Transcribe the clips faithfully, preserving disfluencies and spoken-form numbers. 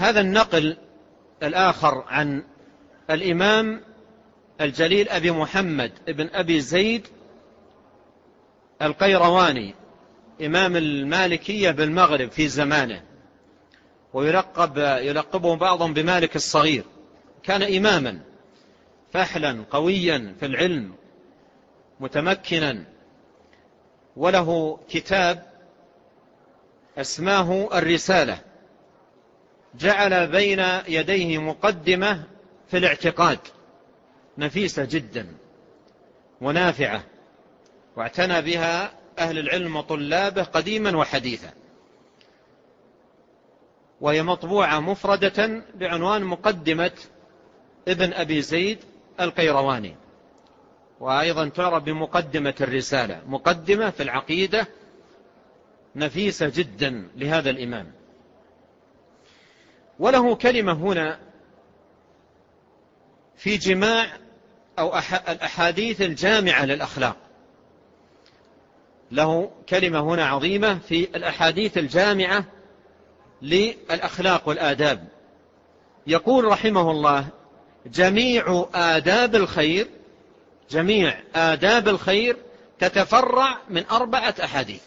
هذا النقل الآخر عن الإمام الجليل أبي محمد ابن أبي زيد القيرواني إمام المالكية بالمغرب في زمانه، ويلقب يلقبه بعضهم بمالك الصغير. كان إماما فحلا قويا في العلم متمكنا، وله كتاب اسماه الرسالة، جعل بين يديه مقدمة في الاعتقاد نفيسة جدا ونافعة، واعتنى بها أهل العلم وطلابه قديما وحديثا، وهي مطبوعة مفردة بعنوان مقدمة ابن أبي زيد القيرواني، وأيضا تعرف بمقدمة الرسالة، مقدمة في العقيدة نفيسة جدا لهذا الإمام. وله كلمة هنا في جماع أو الأحاديث الجامعة للأخلاق، له كلمة هنا عظيمة في الأحاديث الجامعة للأخلاق والآداب. يقول رحمه الله: جميع آداب الخير جميع آداب الخير تتفرع من أربعة أحاديث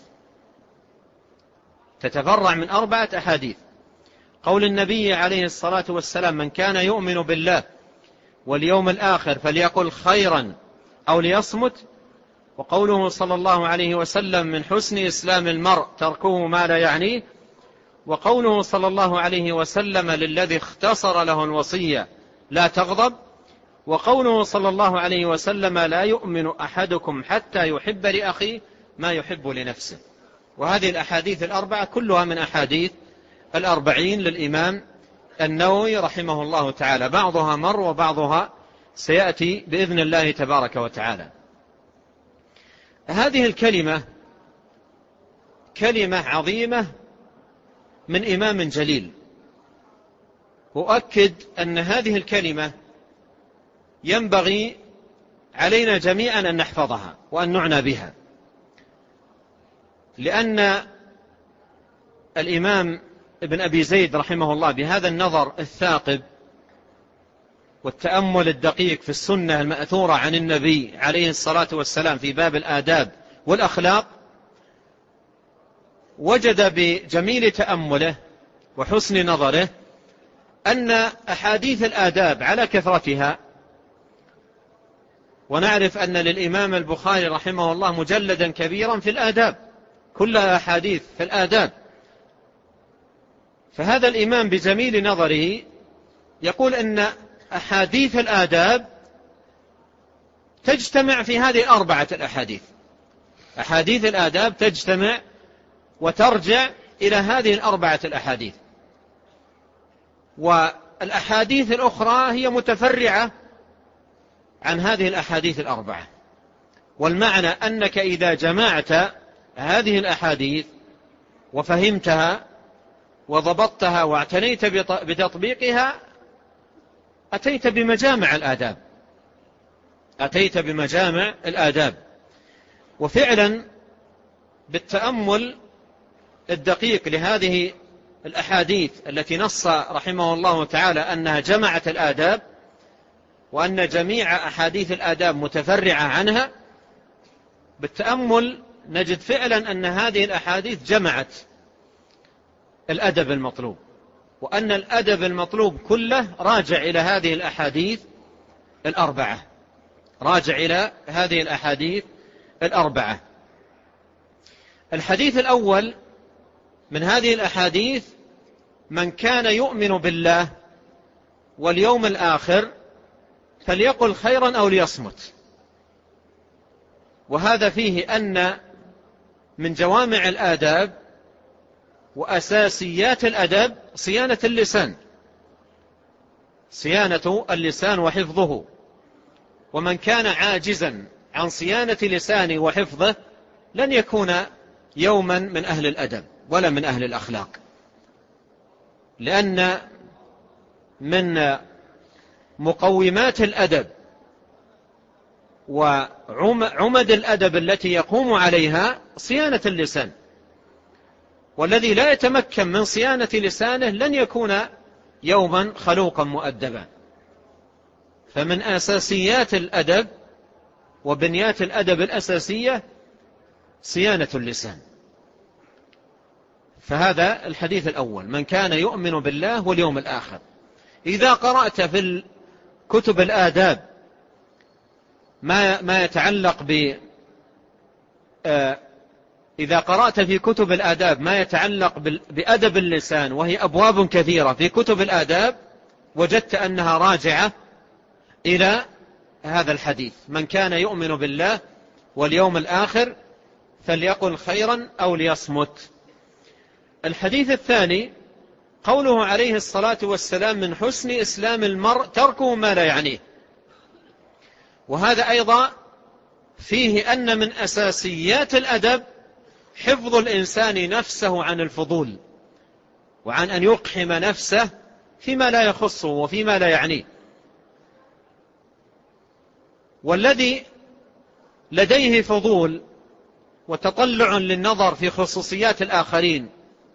تتفرع من أربعة أحاديث. قول النبي عليه الصلاة والسلام: من كان يؤمن بالله واليوم الآخر فليقل خيرا أو ليصمت. وقوله صلى الله عليه وسلم: من حسن إسلام المرء تركه ما لا يعنيه. وقوله صلى الله عليه وسلم للذي اختصر له الوصية: لا تغضب. وقوله صلى الله عليه وسلم: لا يؤمن أحدكم حتى يحب لأخيه ما يحب لنفسه. وهذه الأحاديث الأربعة كلها من أحاديث الأربعين للإمام النووي رحمه الله تعالى، بعضها مر وبعضها سيأتي بإذن الله تبارك وتعالى. هذه الكلمة كلمة عظيمة من إمام جليل، وأؤكد أن هذه الكلمة ينبغي علينا جميعا أن نحفظها وأن نعنى بها، لأن الإمام ابن أبي زيد رحمه الله بهذا النظر الثاقب والتأمل الدقيق في السنة المأثورة عن النبي عليه الصلاة والسلام في باب الآداب والأخلاق، وجد بجميل تأمله وحسن نظره أن أحاديث الآداب على كثرتها، ونعرف أن للإمام البخاري رحمه الله مجلدا كبيرا في الآداب، كلها أحاديث في الآداب. فهذا الإمام بجميل نظره يقول أن أحاديث الآداب تجتمع في هذه الأربعة الأحاديث. أحاديث الآداب تجتمع وترجع إلى هذه الأربعة الأحاديث، والأحاديث الأخرى هي متفرعة عن هذه الأحاديث الأربعة. والمعنى أنك إذا جمعت هذه الأحاديث وفهمتها وضبطتها واعتنيت بتطبيقها أتيت بمجامع الآداب أتيت بمجامع الآداب. وفعلا بالتأمل الدقيق لهذه الأحاديث التي نص رحمه الله تعالى أنها جمعت الآداب، وأن جميع أحاديث الآداب متفرعة عنها، بالتأمل نجد فعلا أن هذه الأحاديث جمعت الأدب المطلوب، وأن الأدب المطلوب كله راجع إلى هذه الأحاديث الأربعة راجع إلى هذه الأحاديث الأربعة. الحديث الأول من هذه الأحاديث: من كان يؤمن بالله واليوم الآخر فليقل خيرا أو ليصمت. وهذا فيه أن من جوامع الآداب وأساسيات الأدب صيانة اللسان صيانة اللسان وحفظه، ومن كان عاجزا عن صيانة لسانه وحفظه لن يكون يوما من أهل الأدب ولا من أهل الأخلاق، لأن من مقومات الأدب وعمد الأدب التي يقوم عليها صيانة اللسان، والذي لا يتمكن من صيانة لسانه لن يكون يوما خلوقا مؤدبا. فمن أساسيات الأدب وبنيات الأدب الأساسية صيانة اللسان. فهذا الحديث الأول: من كان يؤمن بالله واليوم الآخر. إذا قرأت في كتب الآداب ما ما يتعلق ب إذا قرأت في كتب الآداب ما يتعلق بأدب اللسان، وهي أبواب كثيرة في كتب الآداب، وجدت أنها راجعة إلى هذا الحديث: من كان يؤمن بالله واليوم الآخر فليقل خيرا أو ليصمت. الحديث الثاني قوله عليه الصلاة والسلام: من حسن إسلام المرء تركه ما لا يعنيه. وهذا أيضا فيه أن من أساسيات الأدب حفظ الإنسان نفسه عن الفضول، وعن أن يقحم نفسه فيما لا يخصه وفيما لا يعنيه. والذي لديه فضول وتطلع للنظر في خصوصيات الآخرين،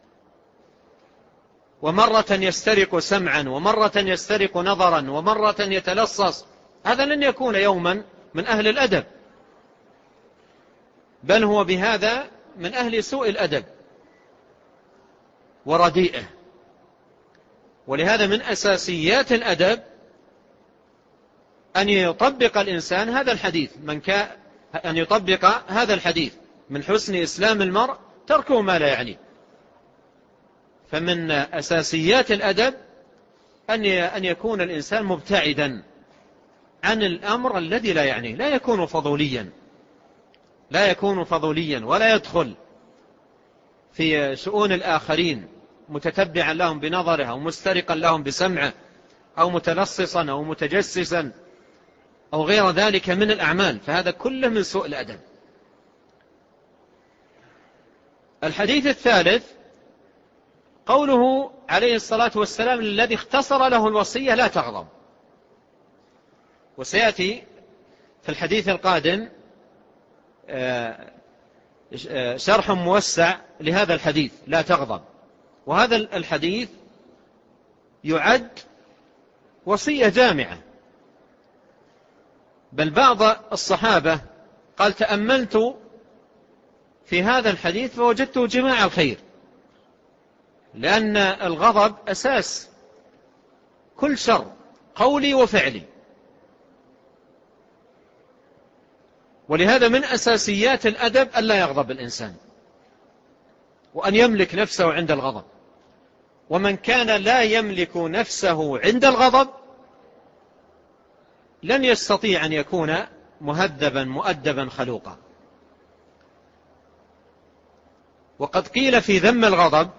ومرة يسترق سمعا ومرة يسترق نظرا ومرة يتلصص، هذا لن يكون يوما من أهل الأدب، بل هو بهذا من أهل سوء الأدب ورديئه. ولهذا من أساسيات الأدب أن يطبق الإنسان هذا الحديث، من كان أن يطبق هذا الحديث: من حسن إسلام المرء تركه ما لا يعنيه. فمن أساسيات الأدب أن يكون الإنسان مبتعدا عن الأمر الذي لا يعنيه، لا يكون فضوليا لا يكون فضوليا ولا يدخل في شؤون الآخرين متتبعا لهم بنظره أو مسترقا لهم بسمعه أو متلصصا أو متجسسا أو غير ذلك من الأعمال، فهذا كله من سوء الأدب. الحديث الثالث قوله عليه الصلاة والسلام الذي اختصر له الوصية: لا تغضب. وسيأتي في الحديث القادم شرح موسع لهذا الحديث لا تغضب. وهذا الحديث يعد وصية جامعة، بل بعض الصحابة قال: تأملت في هذا الحديث فوجدته جماع الخير، لأن الغضب أساس كل شر قولي وفعلي. ولهذا من أساسيات الأدب أن لا يغضب الإنسان، وأن يملك نفسه عند الغضب. ومن كان لا يملك نفسه عند الغضب لن يستطيع أن يكون مهذبا مؤدبا خلوقا. وقد قيل في ذم الغضب: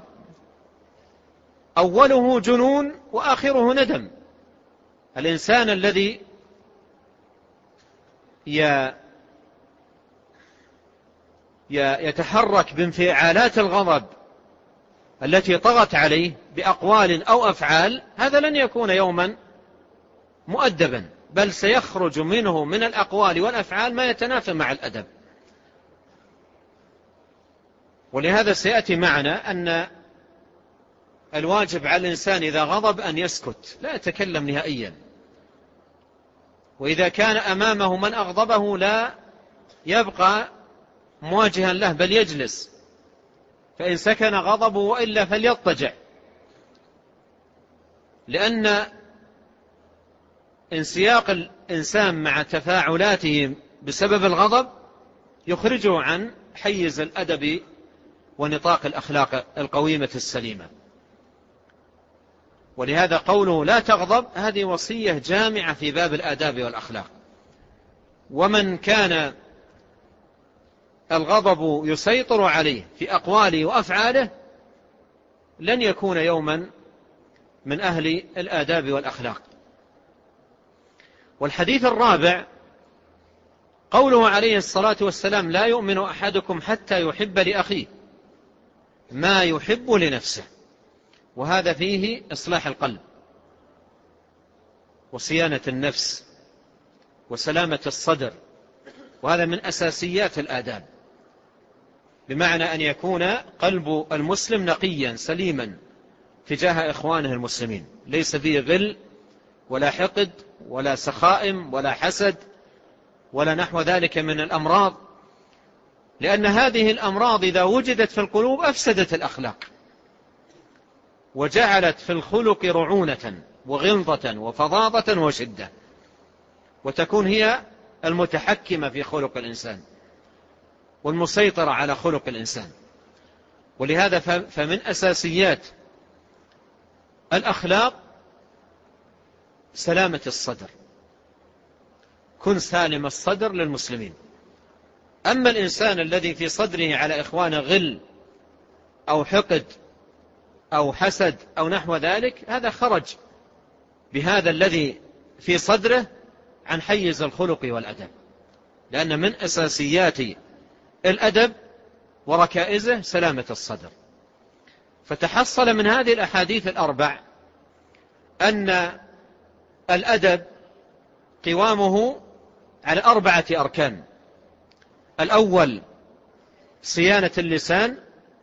أوله جنون وآخره ندم. الإنسان الذي يتحرك بانفعالات الغضب التي طغت عليه بأقوال أو أفعال، هذا لن يكون يوما مؤدبا، بل سيخرج منه من الأقوال والأفعال ما يتنافى مع الأدب. ولهذا سيأتي معنا أن الواجب على الإنسان إذا غضب أن يسكت، لا يتكلم نهائيا. وإذا كان أمامه من أغضبه لا يبقى مواجها له، بل يجلس، فإن سكن غضبه وإلا فليضطجع، لأن انسياق الإنسان مع تفاعلاته بسبب الغضب يخرجه عن حيز الأدب ونطاق الأخلاق القويمة السليمة. ولهذا قوله لا تغضب هذه وصية جامعة في باب الآداب والأخلاق. ومن كان الغضب يسيطر عليه في أقواله وأفعاله لن يكون يوما من أهل الآداب والأخلاق. والحديث الرابع قوله عليه الصلاة والسلام: لا يؤمن أحدكم حتى يحب لأخيه ما يحب لنفسه. وهذا فيه إصلاح القلب وصيانة النفس وسلامة الصدر، وهذا من أساسيات الآداب، بمعنى أن يكون قلب المسلم نقيا سليما تجاه إخوانه المسلمين، ليس فيه غل ولا حقد ولا سخائم ولا حسد ولا نحو ذلك من الأمراض، لأن هذه الأمراض إذا وجدت في القلوب أفسدت الأخلاق وجعلت في الخلق رعونة وغلظة وفظاظة وشدة، وتكون هي المتحكمة في خلق الإنسان والمسيطرة على خلق الإنسان. ولهذا فمن أساسيات الأخلاق سلامة الصدر، كن سالم الصدر للمسلمين. أما الإنسان الذي في صدره على إخوانه غل أو حقد أو حسد أو نحو ذلك، هذا خرج بهذا الذي في صدره عن حيز الخلق والأدب، لأن من أساسيات الأدب وركائزه سلامة الصدر. فتحصل من هذه الأحاديث الأربع أن الأدب قوامه على أربعة أركان: الأول صيانة اللسان،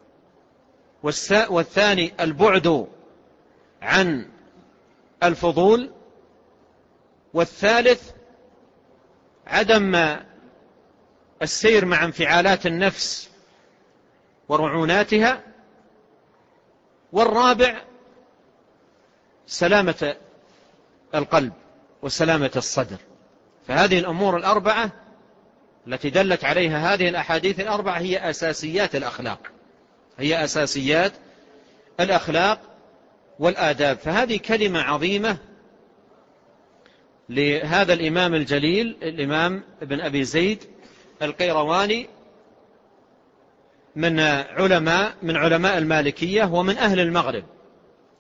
والثاني البعد عن الفضول، والثالث عدم السير مع انفعالات النفس ورعوناتها، والرابع سلامة القلب وسلامة الصدر. فهذه الأمور الأربعة التي دلت عليها هذه الأحاديث الأربعة هي أساسيات الأخلاق، هي أساسيات الأخلاق والآداب. فهذه كلمة عظيمة لهذا الإمام الجليل الإمام ابن أبي زيد القيرواني من علماء من علماء المالكية ومن أهل المغرب،